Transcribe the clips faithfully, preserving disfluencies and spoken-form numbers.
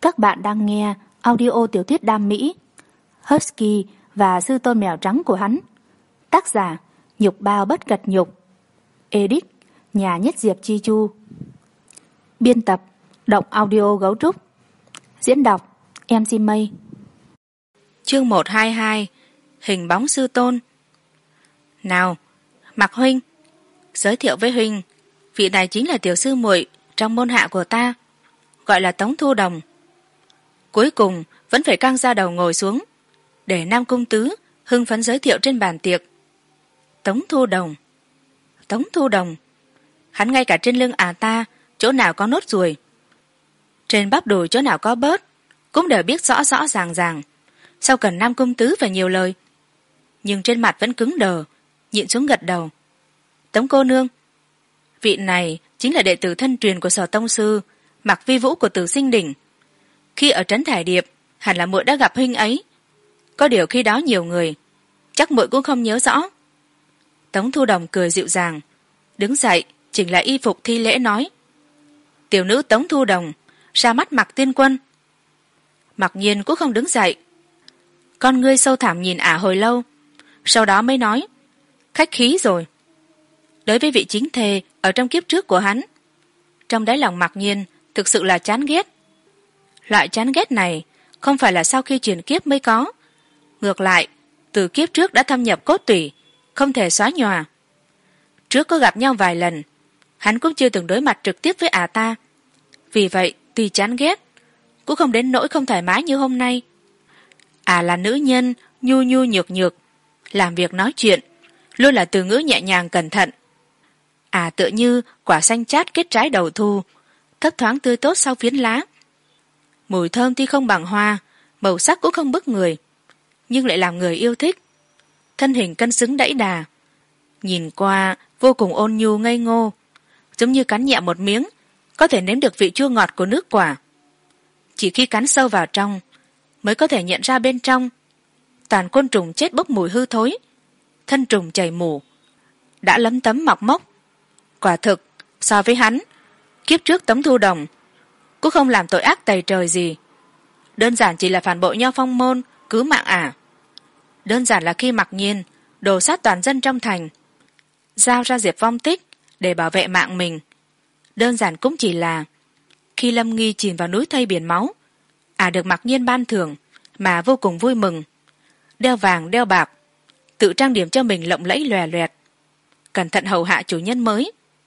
Các bạn đang nghe audio tiểu thuyết đam mỹ Husky và sư tôn mèo trắng của hắn. Tác giả Nhục Bao Bất Cật Nhục. Edit Nhà Nhất Diệp Chi Chu. Biên tập Động Audio Gấu Trúc. Diễn đọc em xê Mây. Chương một trăm hai mươi hai. Hình bóng sư tôn. Nào, Mạc huynh, giới thiệu với huynh, vị này chính là tiểu sư muội trong môn hạ của ta, gọi là Tống Thu Đồng. Cuối cùng vẫn phải căng ra đầu ngồi xuống để Nam Cung Tứ hưng phấn giới thiệu trên bàn tiệc. Tống Thu Đồng, Tống Thu Đồng, hắn ngay cả trên lưng à ta chỗ nào có nốt ruồi, trên bắp đùi chỗ nào có bớt, cũng đều biết rõ rõ ràng ràng. Sao cần Nam Cung Tứ phải nhiều lời? Nhưng trên mặt vẫn cứng đờ, nhịn xuống gật đầu. Tống cô nương, vị này chính là đệ tử thân truyền của Sở tông sư Mạc Vi Vũ của Tử Sinh Đỉnh. Khi ở trấn Thải Điệp hẳn là muội đã gặp huynh ấy, có điều khi đó nhiều người, chắc muội cũng không nhớ rõ. Tống Thu Đồng cười dịu dàng, đứng dậy chỉnh lại y phục thi lễ nói: tiểu nữ Tống Thu Đồng ra mắt Mạc tiên quân. Mặc Nhiên cũng không đứng dậy, con ngươi sâu thẳm nhìn ả hồi lâu, sau đó mới nói: khách khí rồi. Đối với vị chính thê ở trong kiếp trước của hắn, trong đáy lòng Mặc Nhiên thực sự là chán ghét. Loại chán ghét này không phải là sau khi chuyển kiếp mới có, ngược lại từ kiếp trước đã thâm nhập cốt tủy, không thể xóa nhòa. Trước có gặp nhau vài lần, hắn cũng chưa từng đối mặt trực tiếp với ả ta, vì vậy tuy chán ghét cũng không đến nỗi không thoải mái như hôm nay. Ả là nữ nhân nhu nhu nhược nhược, làm việc nói chuyện luôn là từ ngữ nhẹ nhàng cẩn thận. Ả tựa như quả xanh chát kết trái đầu thu, thấp thoáng tươi tốt sau phiến lá. Mùi thơm tuy không bằng hoa, màu sắc cũng không bức người, nhưng lại làm người yêu thích. Thân hình cân xứng đẫy đà, nhìn qua vô cùng ôn nhu ngây ngô, giống như cắn nhẹ một miếng có thể nếm được vị chua ngọt của nước quả. Chỉ khi cắn sâu vào trong mới có thể nhận ra bên trong toàn côn trùng chết bốc mùi hư thối, thân trùng chảy mủ, đã lấm tấm mọc mốc. Quả thực so với hắn, kiếp trước Tống Thu Đồng cũng không làm tội ác tày trời gì, đơn giản chỉ là phản bội Nho Phong môn cứu mạng ả. Đơn giản là khi Mặc Nhiên đồ sát toàn dân trong thành, giao ra Diệp Vong Tích để bảo vệ mạng mình. Đơn giản cũng chỉ là khi Lâm Nghi chìm vào núi thây biển máu, ả được Mặc Nhiên ban thưởng mà vô cùng vui mừng, đeo vàng đeo bạc, tự trang điểm cho mình lộng lẫy lòe loẹt, cẩn thận hầu hạ chủ nhân mới.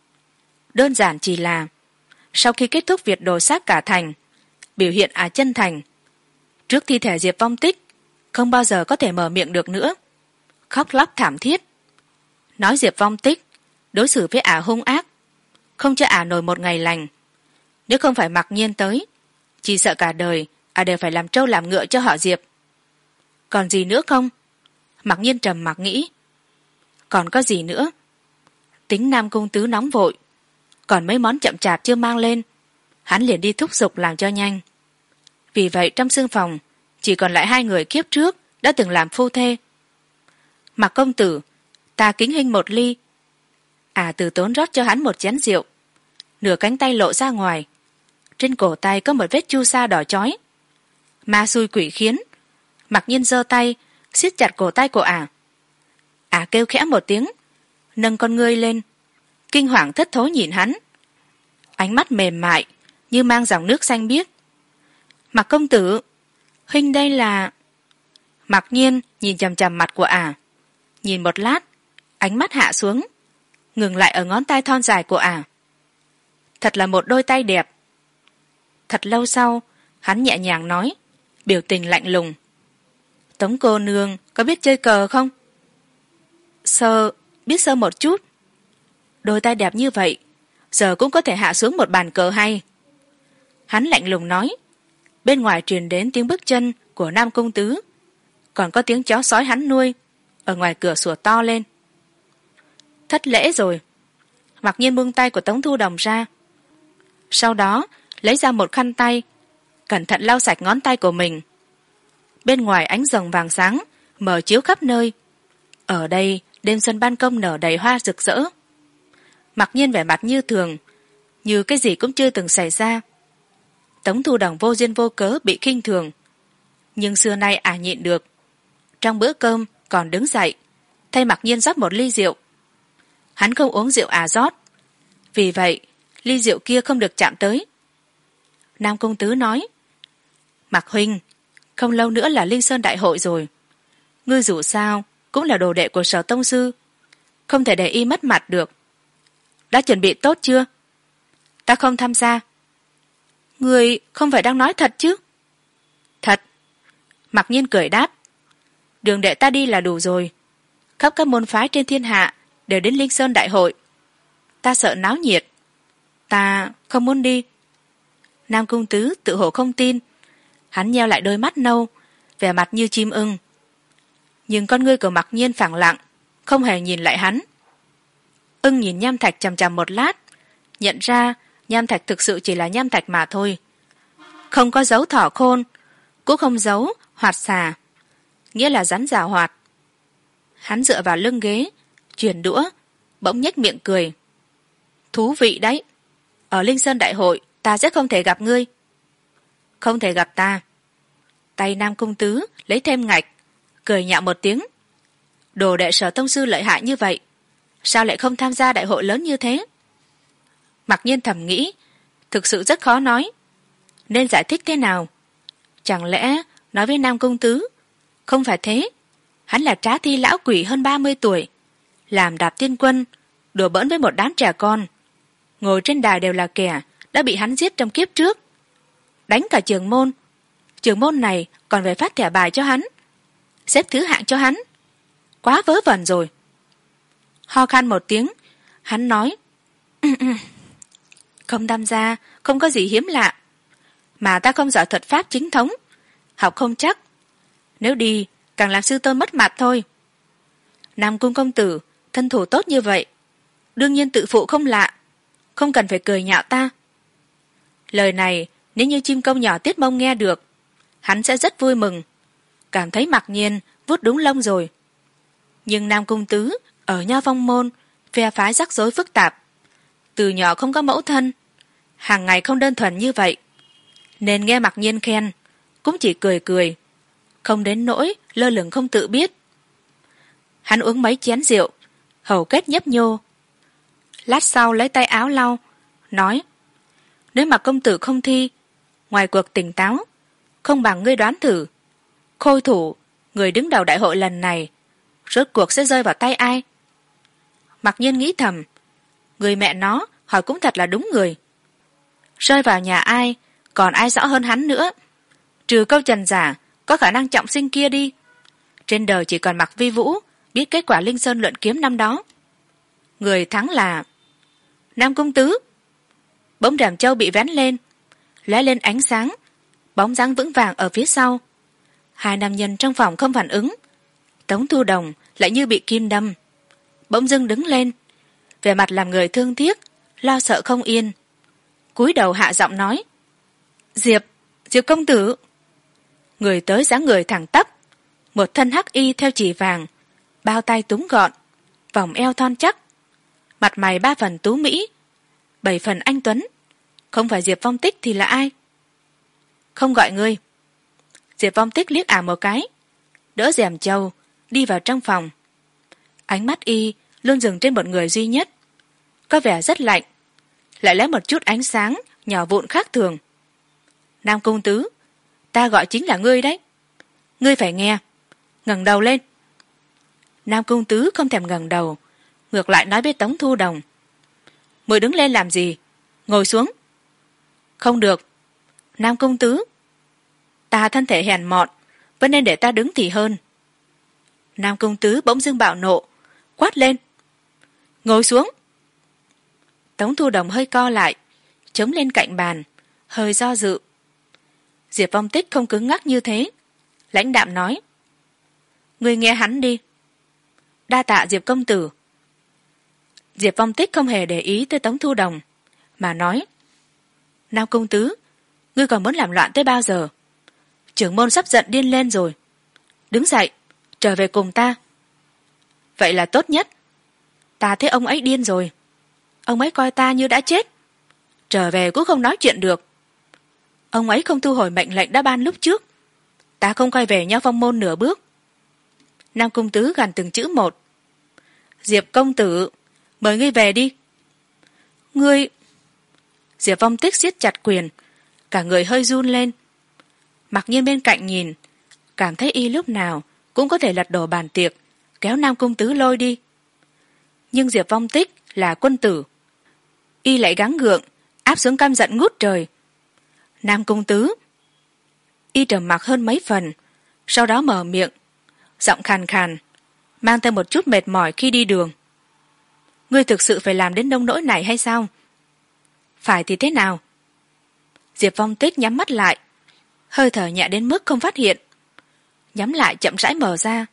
Đơn giản chỉ là sau khi kết thúc việc đồ sát cả thành, biểu hiện ả chân thành, trước thi thể Diệp Vong Tích không bao giờ có thể mở miệng được nữa, khóc lóc thảm thiết, nói Diệp Vong Tích đối xử với ả hung ác, không cho ả nổi một ngày lành. Nếu không phải Mặc Nhiên tới, chỉ sợ cả đời ả đều phải làm trâu làm ngựa cho họ Diệp. Còn gì nữa không? Mặc Nhiên trầm mặc nghĩ. Còn có gì nữa? Tính Nam Cung Tứ nóng vội, còn mấy món chậm chạp chưa mang lên, hắn liền đi thúc giục làm cho nhanh. Vì vậy trong sương phòng chỉ còn lại hai người kiếp trước đã từng làm phu thê. Mặc công tử, ta kính huynh một ly. À từ tốn rót cho hắn một chén rượu, nửa cánh tay lộ ra ngoài, trên cổ tay có một vết chu sa đỏ chói. Ma xui quỷ khiến, Mặc Nhiên giơ tay siết chặt cổ tay của ả. Ả kêu khẽ một tiếng, nâng con ngươi lên, kinh hoàng thất thố nhìn hắn, ánh mắt mềm mại như mang dòng nước xanh biếc. Mặc công tử, huynh đây là... Mặc Nhiên nhìn chằm chằm mặt của ả, nhìn một lát, ánh mắt hạ xuống, ngừng lại ở ngón tay thon dài của ả. Thật là một đôi tay đẹp. Thật lâu sau hắn nhẹ nhàng nói, biểu tình lạnh lùng: Tống cô nương có biết chơi cờ không? Sơ, biết sơ một chút. Đôi tay đẹp như vậy giờ cũng có thể hạ xuống một bàn cờ hay. Hắn lạnh lùng nói. Bên ngoài truyền đến tiếng bước chân của Nam Cung Tứ, còn có tiếng chó sói hắn nuôi ở ngoài cửa sủa to lên. Thất lễ rồi. Mặc Nhiên buông tay của Tống Thu Đồng ra, sau đó lấy ra một khăn tay, cẩn thận lau sạch ngón tay của mình. Bên ngoài ánh rồng vàng sáng mở chiếu khắp nơi, ở đây đêm xuân ban công nở đầy hoa rực rỡ. Mặc Nhiên vẻ mặt như thường, như cái gì cũng chưa từng xảy ra. Tống Thu Đồng vô duyên vô cớ bị khinh thường, nhưng xưa nay ả nhịn được. Trong bữa cơm còn đứng dậy thay Mặc Nhiên rót một ly rượu. Hắn không uống rượu ả rót, vì vậy ly rượu kia không được chạm tới. Nam Công Tứ nói: Mặc huynh, không lâu nữa là Linh Sơn đại hội rồi, ngươi dù sao cũng là đồ đệ của Sở tông sư, không thể để y mất mặt được. Đã chuẩn bị tốt chưa? Ta không tham gia. Ngươi không phải đang nói thật chứ? Thật. Mặc Nhiên cười đáp: đường đệ ta đi là đủ rồi, khắp các môn phái trên thiên hạ đều đến Linh Sơn đại hội. Ta sợ náo nhiệt, ta không muốn đi. Nam Cung Tứ tự hồ không tin, hắn nheo lại đôi mắt nâu, vẻ mặt như chim ưng. Nhưng con ngươi của Mặc Nhiên phẳng lặng, không hề nhìn lại hắn. Ưng nhìn nham thạch chằm chằm một lát, nhận ra nham thạch thực sự chỉ là nham thạch mà thôi, không có dấu thỏ khôn, cũng không giấu hoạt xà, nghĩa là rắn giảo hoạt. Hắn dựa vào lưng ghế chuyển đũa, bỗng nhếch miệng cười: thú vị đấy, ở Linh Sơn đại hội ta sẽ không thể gặp ngươi. Không thể gặp ta? Tay Nam Cung Tứ lấy thêm ngạch, cười nhạo một tiếng: đồ đệ Sở tông sư lợi hại như vậy, sao lại không tham gia đại hội lớn như thế? Mặc Nhiên thầm nghĩ, thực sự rất khó nói, nên giải thích thế nào. Chẳng lẽ nói với Nam Cung Tứ? Không phải thế, hắn là trá thi lão quỷ hơn ba mươi tuổi, làm đạp tiên quân, đùa bỡn với một đám trẻ con, ngồi trên đài đều là kẻ đã bị hắn giết trong kiếp trước, đánh cả trường môn. Trường môn này còn phải phát thẻ bài cho hắn, xếp thứ hạng cho hắn, quá vớ vẩn rồi. Ho khan một tiếng, hắn nói: không tham gia không có gì hiếm lạ, mà ta không giỏi thuật pháp chính thống, học không chắc, nếu đi càng làm sư tôn mất mặt thôi. Nam Cung công tử thân thủ tốt như vậy, đương nhiên tự phụ không lạ, không cần phải cười nhạo ta. Lời này nếu như chim công nhỏ Tiết Mông nghe được, hắn sẽ rất vui mừng, cảm thấy Mặc Nhiên vuốt đúng lông rồi. Nhưng Nam Cung Tứ ở Nho Phong môn phe phái rắc rối phức tạp, từ nhỏ không có mẫu thân, hàng ngày không đơn thuần như vậy, nên nghe Mặc Nhiên khen cũng chỉ cười cười, không đến nỗi lơ lửng không tự biết. Hắn uống mấy chén rượu, hầu kết nhấp nhô, lát sau lấy tay áo lau, nói: nếu mà công tử không thi, ngoài cuộc tỉnh táo, không bằng ngươi đoán thử, khôi thủ người đứng đầu đại hội lần này rốt cuộc sẽ rơi vào tay ai? Mặc Nhiên nghĩ thầm, người mẹ nó hỏi cũng thật là đúng người. Rơi vào nhà ai, còn ai rõ hơn hắn nữa, trừ câu trần giả có khả năng trọng sinh kia đi. Trên đời chỉ còn Mặc Vi Vũ biết kết quả Linh Sơn luận kiếm năm đó. Người thắng là Nam Cung Tứ. Bỗng rèm châu bị vén lên, lóe lên ánh sáng, bóng dáng vững vàng ở phía sau. Hai nam nhân trong phòng không phản ứng, Tống Thu Đồng lại như bị kim đâm, bỗng dưng đứng lên, vẻ mặt làm người thương tiếc, lo sợ không yên, cúi đầu hạ giọng nói: diệp diệp công tử. Người tới dáng người thẳng tắp, một thân hắc y theo chỉ vàng, bao tay túng gọn, vòng eo thon chắc, mặt mày ba phần tú mỹ, bảy phần anh tuấn, không phải Diệp Phong Tích thì là ai? Không gọi ngươi. Diệp Phong Tích liếc ả một cái, đỡ rèm châu đi vào trong phòng. Ánh mắt y luôn dừng trên một người duy nhất, có vẻ rất lạnh, lại lấy một chút ánh sáng nhỏ vụn khác thường. Nam Cung Tứ, ta gọi chính là ngươi đấy, ngươi phải nghe, ngẩng đầu lên. Nam Cung Tứ không thèm ngẩng đầu, ngược lại nói với Tống Thu Đồng: muội đứng lên làm gì, ngồi xuống. Không được. Nam Cung Tứ, ta thân thể hèn mọn, vẫn nên để ta đứng thì hơn. Nam Cung Tứ bỗng dưng bạo nộ, quát lên: ngồi xuống. Tống Thu Đồng hơi co lại, chống lên cạnh bàn, hơi do dự. Diệp Phong Tích không cứng ngắc như thế, lãnh đạm nói: ngươi nghe hắn đi. Đa tạ Diệp công tử. Diệp Phong Tích không hề để ý tới Tống Thu Đồng, mà nói: Nam Cung Tứ, ngươi còn muốn làm loạn tới bao giờ? Trưởng môn sắp giận điên lên rồi, đứng dậy trở về cùng ta. Vậy là tốt nhất. Ta thấy ông ấy điên rồi, ông ấy coi ta như đã chết, trở về cũng không nói chuyện được. ông ấy không thu hồi mệnh lệnh đã ban lúc trước, ta không quay về Nho Phong môn nửa bước. Nam Cung Tứ gằn từng chữ một. Diệp công tử, mời ngươi về đi. Ngươi... Diệp Phong Tích siết chặt quyền, cả người hơi run lên. Mặc Nhiên bên cạnh nhìn, cảm thấy y lúc nào cũng có thể lật đổ bàn tiệc, kéo Nam Cung Tứ lôi đi. Nhưng Diệp Phong Tích là quân tử, y lại gắng gượng áp xuống căm giận ngút trời. Nam Cung Tứ. Y trầm mặc hơn mấy phần, sau đó mở miệng, giọng khàn khàn, mang theo một chút mệt mỏi khi đi đường. Ngươi thực sự phải làm đến nông nỗi này hay sao? Phải thì thế nào? Diệp Phong Tích nhắm mắt lại, hơi thở nhẹ đến mức không phát hiện, nhắm lại chậm rãi mở ra.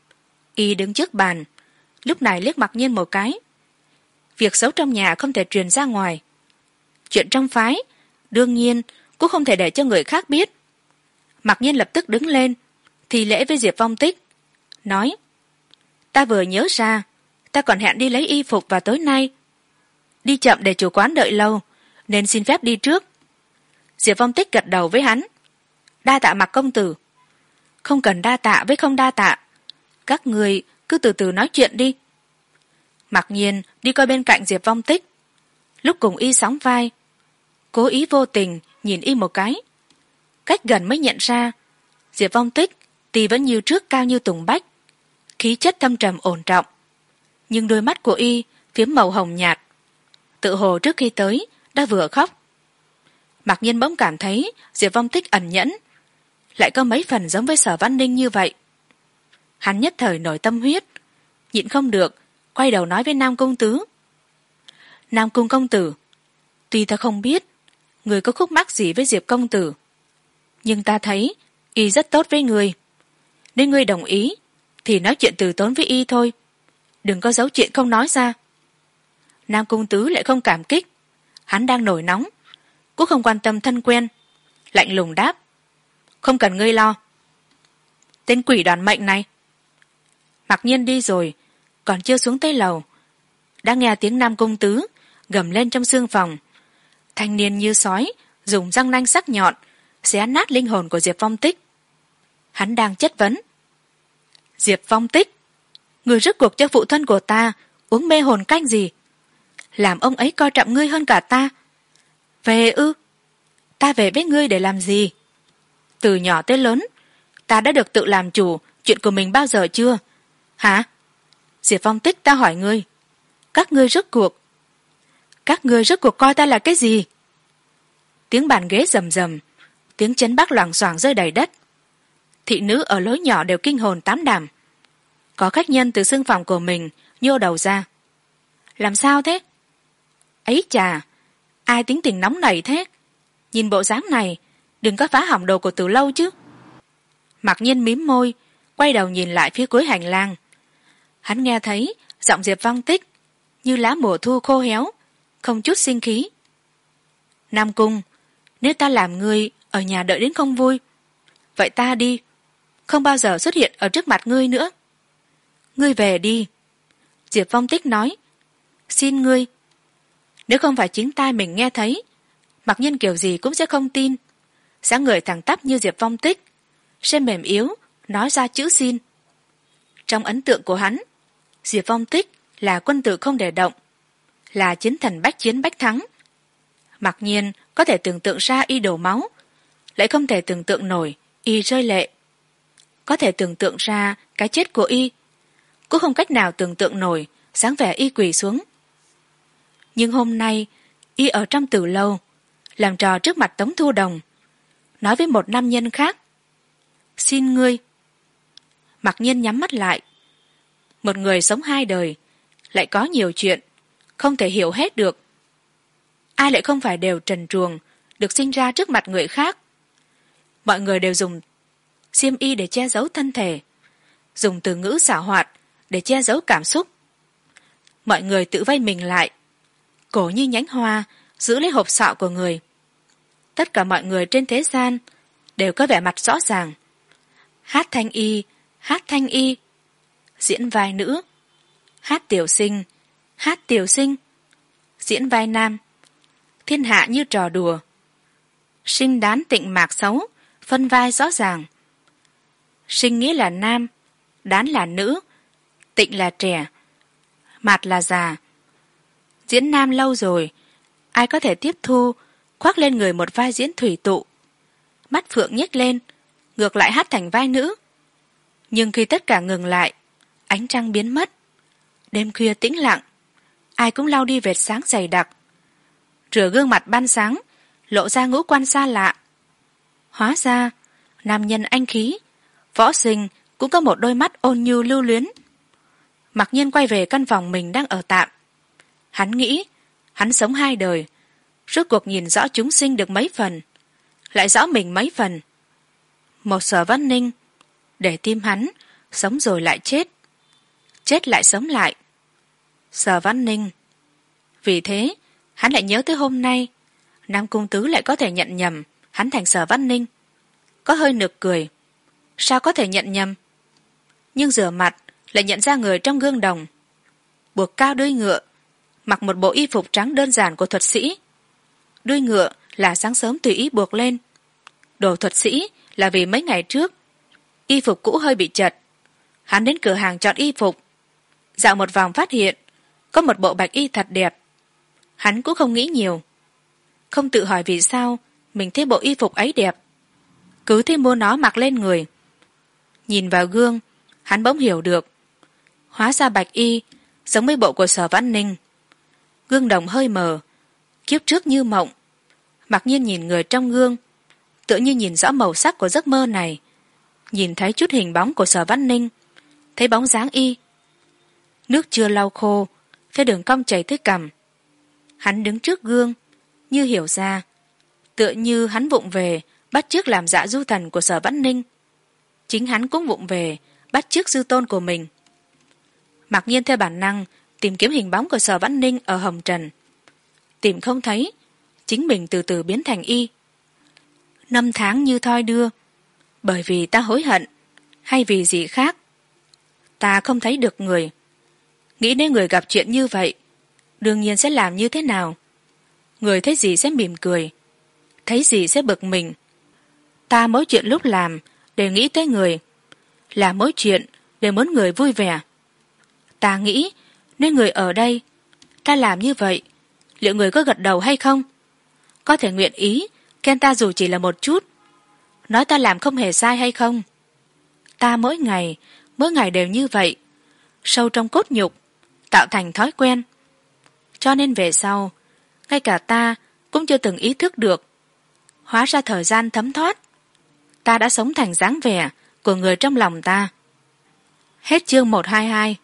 Y đứng trước bàn, lúc này liếc Mặc Nhiên một cái. Việc xấu trong nhà không thể truyền ra ngoài, chuyện trong phái đương nhiên cũng không thể để cho người khác biết. Mặc Nhiên lập tức đứng lên, thì lễ với Diệp Phong Tích, nói: Ta vừa nhớ ra, ta còn hẹn đi lấy y phục vào tối nay. Đi chậm để chủ quán đợi lâu, nên xin phép đi trước. Diệp Phong Tích gật đầu với hắn. Đa tạ Mặc công tử. Không cần đa tạ với không đa tạ, các người cứ từ từ nói chuyện đi. Mặc Nhiên đi coi bên cạnh Diệp Phong Tích, lúc cùng y sóng vai, cố ý vô tình nhìn y một cái. Cách gần mới nhận ra, Diệp Phong Tích tuy vẫn như trước cao như tùng bách, khí chất thâm trầm ổn trọng, nhưng đôi mắt của y phiếm màu hồng nhạt, tự hồ trước khi tới đã vừa khóc. Mặc Nhiên bỗng cảm thấy Diệp Phong Tích ẩn nhẫn, lại có mấy phần giống với Sở Văn Ninh như vậy. Hắn nhất thời nổi tâm huyết, nhịn không được quay đầu nói với Nam Cung Tứ: Nam Cung công tử, tuy ta không biết người có khúc mắc gì với Diệp công tử, nhưng ta thấy y rất tốt với người. Nếu ngươi đồng ý thì nói chuyện từ tốn với y thôi, đừng có giấu chuyện không nói ra. Nam Cung Tứ lại không cảm kích, hắn đang nổi nóng, cũng không quan tâm thân quen, lạnh lùng đáp: Không cần ngươi lo. Tên quỷ đoàn mệnh này. Mặc Nhiên đi rồi, còn chưa xuống tới lầu, đã nghe tiếng Nam Cung Tứ gầm lên trong xương phòng. Thanh niên như sói dùng răng nanh sắc nhọn xé nát linh hồn của Diệp Phong Tích. Hắn đang chất vấn: Diệp Phong Tích, người rước cuộc cho phụ thân của ta uống mê hồn canh gì, làm ông ấy coi trọng ngươi hơn cả ta? Về ư? Ta về với ngươi để làm gì? Từ nhỏ tới lớn, ta đã được tự làm chủ chuyện của mình bao giờ chưa? Hả? Diệp Phong Tích, ta hỏi ngươi, các ngươi rước cuộc các ngươi rước cuộc coi ta là cái gì? Tiếng bàn ghế rầm rầm, tiếng chấn bác loảng xoảng rơi đầy đất. Thị nữ ở lối nhỏ đều kinh hồn tám đảm. Có khách nhân từ xương phòng của mình nhô đầu ra. Làm sao thế? Ấy chà, ai tính tình nóng nảy thế? Nhìn bộ dáng này, đừng có phá hỏng đồ của Từ Lâu chứ. Mặc Nhiên mím môi, quay đầu nhìn lại phía cuối hành lang. Hắn nghe thấy giọng Diệp Phong Tích như lá mùa thu khô héo, không chút sinh khí. Nam Cung, nếu ta làm ngươi ở nhà đợi đến không vui, vậy ta đi, không bao giờ xuất hiện ở trước mặt ngươi nữa. Ngươi về đi. Diệp Phong Tích nói. Xin ngươi. Nếu không phải chính tai mình nghe thấy, Mặc Nhiên kiểu gì cũng sẽ không tin. Dáng người thẳng tắp như Diệp Phong Tích, xem mềm yếu, nói ra chữ xin. Trong ấn tượng của hắn, Diệp Phong Tích là quân tử không để động, là chiến thần bách chiến bách thắng. Mặc Nhiên có thể tưởng tượng ra y đổ máu, lại không thể tưởng tượng nổi y rơi lệ. Có thể tưởng tượng ra cái chết của y, cũng không cách nào tưởng tượng nổi dáng vẻ y quỳ xuống. Nhưng hôm nay y ở trong Tử Lâu, làm trò trước mặt Tống Thu Đồng, nói với một nam nhân khác: Xin ngươi. Mặc Nhiên nhắm mắt lại. Một người sống hai đời, lại có nhiều chuyện không thể hiểu hết được. Ai lại không phải đều trần truồng, được sinh ra trước mặt người khác. Mọi người đều dùng xiêm y để che giấu thân thể, dùng từ ngữ xảo hoạt để che giấu cảm xúc. Mọi người tự vây mình lại, cổ như nhánh hoa giữ lấy hộp sọ của người. Tất cả mọi người trên thế gian đều có vẻ mặt rõ ràng. Hát thanh y, hát thanh y, diễn vai nữ, hát tiểu sinh, hát tiểu sinh, diễn vai nam. Thiên hạ như trò đùa. Sinh đán tịnh mạc xấu, phân vai rõ ràng. Sinh nghĩa là nam, đán là nữ, tịnh là trẻ, mạt là già. Diễn nam lâu rồi, ai có thể tiếp thu, khoác lên người một vai diễn thủy tụ. Mắt phượng nhếch lên, ngược lại hát thành vai nữ. Nhưng khi tất cả ngừng lại, ánh trăng biến mất. Đêm khuya tĩnh lặng, ai cũng lau đi vệt sáng dày đặc. Rửa gương mặt ban sáng, lộ ra ngũ quan xa lạ. Hóa ra, nam nhân anh khí, võ sinh cũng có một đôi mắt ôn nhu lưu luyến. Mặc nhiên quay về căn phòng mình đang ở tạm. Hắn nghĩ, hắn sống hai đời, rốt cuộc nhìn rõ chúng sinh được mấy phần, lại rõ mình mấy phần. Một Sở Văn Ninh, để tim hắn, sống rồi lại chết, chết lại sống lại. Sở Văn Ninh. Vì thế, hắn lại nhớ tới hôm nay, Nam Cung Tứ lại có thể nhận nhầm hắn thành Sở Văn Ninh. Có hơi nực cười. Sao có thể nhận nhầm? Nhưng rửa mặt, lại nhận ra người trong gương đồng. Buộc cao đuôi ngựa, mặc một bộ y phục trắng đơn giản của thuật sĩ. Đuôi ngựa là sáng sớm tùy ý buộc lên. Đồ thuật sĩ là vì mấy ngày trước y phục cũ hơi bị chật. Hắn đến cửa hàng chọn y phục, dạo một vòng phát hiện có một bộ bạch y thật đẹp. Hắn cũng không nghĩ nhiều, không tự hỏi vì sao mình thấy bộ y phục ấy đẹp, cứ thế mua nó mặc lên người. Nhìn vào gương, hắn bỗng hiểu được, hóa ra bạch y giống với bộ của Sở Văn Ninh. Gương đồng hơi mờ, kiếp trước như mộng. Mặc nhiên nhìn người trong gương, tựa như nhìn rõ màu sắc của giấc mơ này. Nhìn thấy chút hình bóng của Sở Văn Ninh, thấy bóng dáng y. Nước chưa lau khô, thấy đường cong chảy tới cằm. Hắn đứng trước gương, như hiểu ra, tựa như hắn vụng về bắt chước làm dạ du thần của Sở Văn Ninh. Chính hắn cũng vụng về bắt chước sư tôn của mình. Mặc nhiên theo bản năng tìm kiếm hình bóng của Sở Văn Ninh ở hồng trần. Tìm không thấy, chính mình từ từ biến thành y. Năm tháng như thoi đưa, bởi vì ta hối hận hay vì gì khác, ta không thấy được người. Nghĩ đến người gặp chuyện như vậy, đương nhiên sẽ làm như thế nào. Người thấy gì sẽ mỉm cười, thấy gì sẽ bực mình. Ta mỗi chuyện lúc làm đều nghĩ tới người, là mỗi chuyện đều muốn người vui vẻ. Ta nghĩ nên người ở đây, ta làm như vậy, liệu người có gật đầu hay không? Có thể nguyện ý khen ta dù chỉ là một chút, nói ta làm không hề sai hay không? Ta mỗi ngày, mỗi ngày đều như vậy, sâu trong cốt nhục, tạo thành thói quen. Cho nên về sau, ngay cả ta cũng chưa từng ý thức được. Hóa ra thời gian thấm thoát, ta đã sống thành dáng vẻ của người trong lòng ta. Hết chương một trăm hai mươi hai.